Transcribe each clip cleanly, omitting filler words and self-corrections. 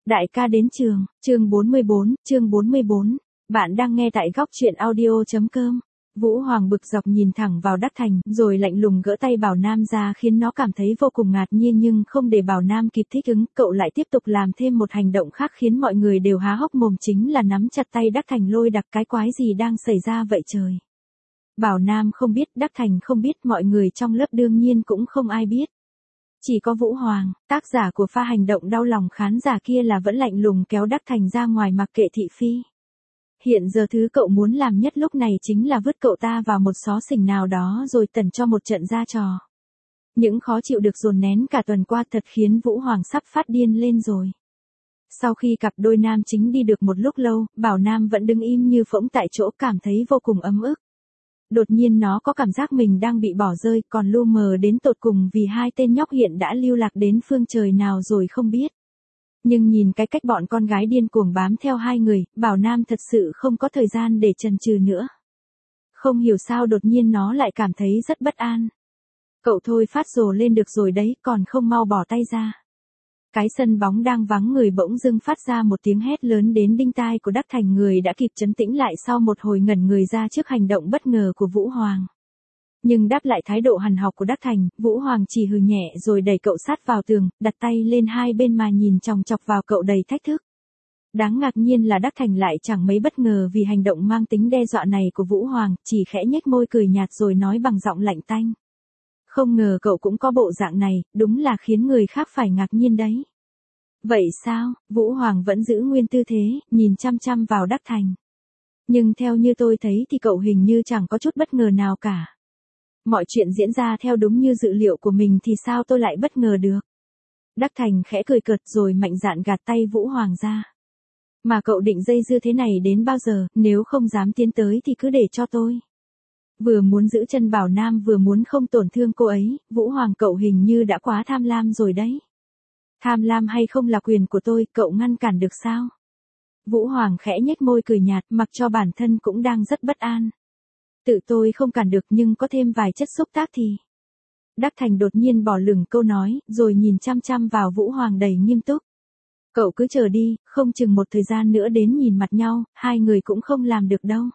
Đại ca đến trường, chương 44, bạn đang nghe tại góc truyện audio.com. Vũ Hoàng bực dọc nhìn thẳng vào Đắc Thành, rồi lạnh lùng gỡ tay Bảo Nam ra khiến nó cảm thấy vô cùng ngạc nhiên, nhưng không để Bảo Nam kịp thích ứng, cậu lại tiếp tục làm thêm một hành động khác khiến mọi người đều há hốc mồm, chính là nắm chặt tay Đắc Thành lôi đặc. Cái quái gì đang xảy ra vậy trời? Bảo Nam không biết, Đắc Thành không biết, mọi người trong lớp đương nhiên cũng không ai biết. Chỉ có Vũ Hoàng, tác giả của pha hành động đau lòng khán giả kia là vẫn lạnh lùng kéo Đắc Thành ra ngoài mặc kệ thị phi. Hiện giờ thứ cậu muốn làm nhất lúc này chính là vứt cậu ta vào một xó xỉnh nào đó rồi tẩn cho một trận ra trò. Những khó chịu được dồn nén cả tuần qua thật khiến Vũ Hoàng sắp phát điên lên rồi. Sau khi cặp đôi nam chính đi được một lúc lâu, Bảo Nam vẫn đứng im như phỗng tại chỗ, cảm thấy vô cùng ấm ức. Đột nhiên nó có cảm giác mình đang bị bỏ rơi, còn lu mờ đến tột cùng vì hai tên nhóc hiện đã lưu lạc đến phương trời nào rồi không biết. Nhưng nhìn cái cách bọn con gái điên cuồng bám theo hai người, Bảo Nam thật sự không có thời gian để chần chừ nữa. Không hiểu sao đột nhiên nó lại cảm thấy rất bất an. Cậu thôi phát rồ lên được rồi đấy, còn không mau bỏ tay ra. Cái sân bóng đang vắng người bỗng dưng phát ra một tiếng hét lớn đến đinh tai của Đắc Thành, người đã kịp trấn tĩnh lại sau một hồi ngẩn người ra trước hành động bất ngờ của Vũ Hoàng. Nhưng đáp lại thái độ hằn học của Đắc Thành, Vũ Hoàng chỉ hừ nhẹ rồi đẩy cậu sát vào tường, đặt tay lên hai bên mà nhìn chòng chọc vào cậu đầy thách thức. Đáng ngạc nhiên là Đắc Thành lại chẳng mấy bất ngờ vì hành động mang tính đe dọa này của Vũ Hoàng, chỉ khẽ nhếch môi cười nhạt rồi nói bằng giọng lạnh tanh. Không ngờ cậu cũng có bộ dạng này, đúng là khiến người khác phải ngạc nhiên đấy. Vậy sao? Vũ Hoàng vẫn giữ nguyên tư thế, nhìn chăm chăm vào Đắc Thành. Nhưng theo như tôi thấy thì cậu hình như chẳng có chút bất ngờ nào cả. Mọi chuyện diễn ra theo đúng như dự liệu của mình thì sao tôi lại bất ngờ được? Đắc Thành khẽ cười cợt rồi mạnh dạn gạt tay Vũ Hoàng ra. Mà cậu định dây dưa thế này đến bao giờ, nếu không dám tiến tới thì cứ để cho tôi. Vừa muốn giữ chân Bảo Nam vừa muốn không tổn thương cô ấy, Vũ Hoàng cậu hình như đã quá tham lam rồi đấy. Tham lam hay không là quyền của tôi, cậu ngăn cản được sao? Vũ Hoàng khẽ nhếch môi cười nhạt, mặc cho bản thân cũng đang rất bất an. Tự tôi không cản được, nhưng có thêm vài chất xúc tác thì... Đắc Thành đột nhiên bỏ lửng câu nói, rồi nhìn chăm chăm vào Vũ Hoàng đầy nghiêm túc. Cậu cứ chờ đi, không chừng một thời gian nữa đến nhìn mặt nhau, hai người cũng không làm được đâu.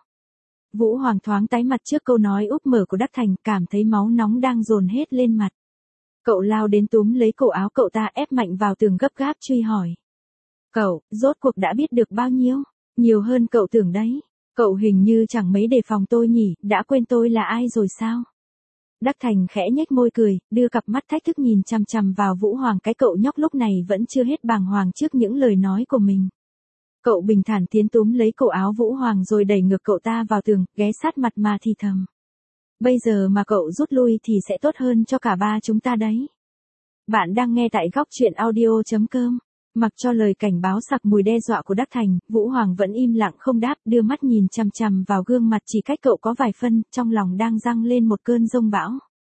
Vũ Hoàng thoáng tái mặt trước câu nói úp mở của Đắc Thành, cảm thấy máu nóng đang dồn hết lên mặt. Cậu lao đến túm lấy cổ áo cậu ta ép mạnh vào tường, gấp gáp truy hỏi. Cậu, rốt cuộc đã biết được bao nhiêu? Nhiều hơn cậu tưởng đấy. Cậu hình như chẳng mấy đề phòng tôi nhỉ, đã quên tôi là ai rồi sao? Đắc Thành khẽ nhếch môi cười, đưa cặp mắt thách thức nhìn chằm chằm vào Vũ Hoàng. Cái cậu nhóc lúc này vẫn chưa hết bàng hoàng trước những lời nói của mình. Cậu bình thản tiến túm lấy cổ áo Vũ Hoàng rồi đẩy ngược cậu ta vào tường, ghé sát mặt mà thì thầm. Bây giờ mà cậu rút lui thì sẽ tốt hơn cho cả ba chúng ta đấy. Bạn đang nghe tại góc truyện audio.com. Mặc cho lời cảnh báo sặc mùi đe dọa của Đắc Thành, Vũ Hoàng vẫn im lặng không đáp, đưa mắt nhìn chằm chằm vào gương mặt chỉ cách cậu có vài phân, trong lòng đang dâng lên một cơn giông bão.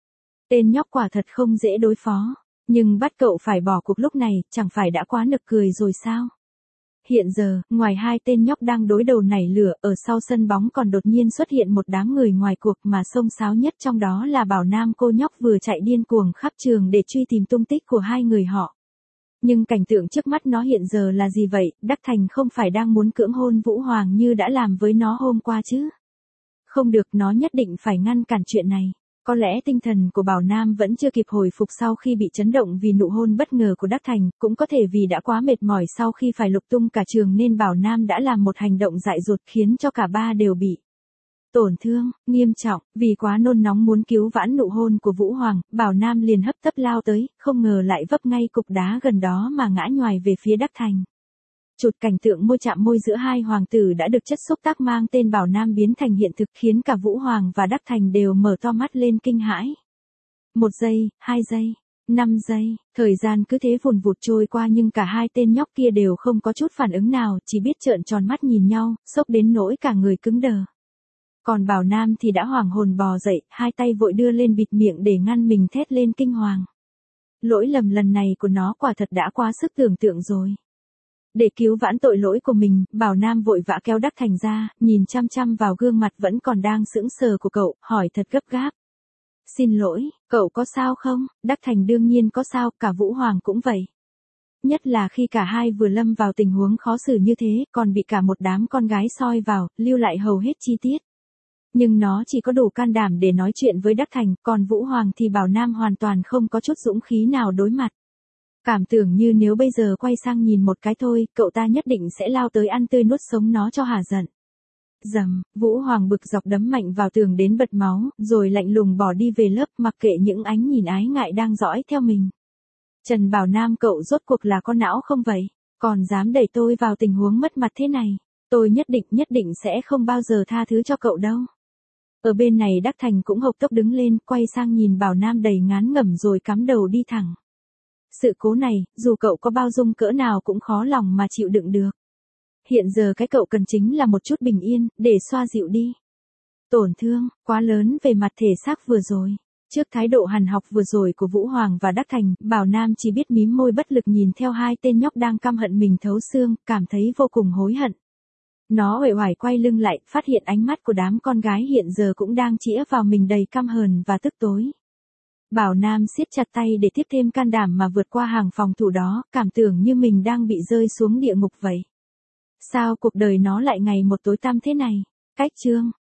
Tên nhóc quả thật không dễ đối phó, nhưng bắt cậu phải bỏ cuộc lúc này, chẳng phải đã quá nực cười rồi sao? Hiện giờ, ngoài hai tên nhóc đang đối đầu nảy lửa, ở sau sân bóng còn đột nhiên xuất hiện một đám người ngoài cuộc, mà xông xáo nhất trong đó là Bảo Nam cô nhóc vừa chạy điên cuồng khắp trường để truy tìm tung tích của hai người họ. Nhưng cảnh tượng trước mắt nó hiện giờ là gì vậy? Đắc Thành không phải đang muốn cưỡng hôn Vũ Hoàng như đã làm với nó hôm qua chứ? Không được, nó nhất định phải ngăn cản chuyện này. Có lẽ tinh thần của Bảo Nam vẫn chưa kịp hồi phục sau khi bị chấn động vì nụ hôn bất ngờ của Đắc Thành, cũng có thể vì đã quá mệt mỏi sau khi phải lục tung cả trường nên Bảo Nam đã làm một hành động dại dột khiến cho cả ba đều bị tổn thương nghiêm trọng. Vì quá nôn nóng muốn cứu vãn nụ hôn của Vũ Hoàng, Bảo Nam liền hấp tấp lao tới, không ngờ lại vấp ngay cục đá gần đó mà ngã nhoài về phía Đắc Thành. Chụt cảnh tượng môi chạm môi giữa hai hoàng tử đã được chất xúc tác mang tên Bảo Nam biến thành hiện thực khiến cả Vũ Hoàng và Đắc Thành đều mở to mắt lên kinh hãi. 1 giây, 2 giây, 5 giây, thời gian cứ thế vùn vụt trôi qua nhưng cả hai tên nhóc kia đều không có chút phản ứng nào, chỉ biết trợn tròn mắt nhìn nhau, sốc đến nỗi cả người cứng đờ. Còn Bảo Nam thì đã hoảng hồn bò dậy, hai tay vội đưa lên bịt miệng để ngăn mình thét lên kinh hoàng. Lỗi lầm lần này của nó quả thật đã quá sức tưởng tượng rồi. Để cứu vãn tội lỗi của mình, Bảo Nam vội vã kéo Đắc Thành ra, nhìn chăm chăm vào gương mặt vẫn còn đang sững sờ của cậu, hỏi thật gấp gáp. Xin lỗi, cậu có sao không? Đắc Thành đương nhiên có sao, cả Vũ Hoàng cũng vậy. nhất là khi cả hai vừa lâm vào tình huống khó xử như thế, còn bị cả một đám con gái soi vào, lưu lại hầu hết chi tiết. Nhưng nó chỉ có đủ can đảm để nói chuyện với Đắc Thành, còn Vũ Hoàng thì Bảo Nam hoàn toàn không có chút dũng khí nào đối mặt. Cảm tưởng như nếu bây giờ quay sang nhìn một cái thôi, cậu ta nhất định sẽ lao tới ăn tươi nuốt sống nó cho hả giận. Dầm, Vũ Hoàng bực dọc đấm mạnh vào tường đến bật máu, rồi lạnh lùng bỏ đi về lớp mặc kệ những ánh nhìn ái ngại đang dõi theo mình. Trần Bảo Nam, cậu rốt cuộc là con não không vậy? Còn dám đẩy tôi vào tình huống mất mặt thế này? Tôi nhất định sẽ không bao giờ tha thứ cho cậu đâu. Ở bên này Đắc Thành cũng hộc tốc đứng lên, quay sang nhìn Bảo Nam đầy ngán ngẩm rồi cắm đầu đi thẳng. Sự cố này, dù cậu có bao dung cỡ nào cũng khó lòng mà chịu đựng được. Hiện giờ cái cậu cần chính là một chút bình yên, để xoa dịu đi. Tổn thương, quá lớn về mặt thể xác vừa rồi. Trước thái độ hằn học vừa rồi của Vũ Hoàng và Đắc Thành, Bảo Nam chỉ biết mím môi bất lực nhìn theo hai tên nhóc đang căm hận mình thấu xương, cảm thấy vô cùng hối hận. Nó uể oải quay lưng lại, phát hiện ánh mắt của đám con gái hiện giờ cũng đang chĩa vào mình đầy căm hờn và tức tối. Bảo Nam siết chặt tay để tiếp thêm can đảm mà vượt qua hàng phòng thủ đó, cảm tưởng như mình đang bị rơi xuống địa ngục vậy. Sao cuộc đời nó lại ngày một tối tăm thế này? Cách chương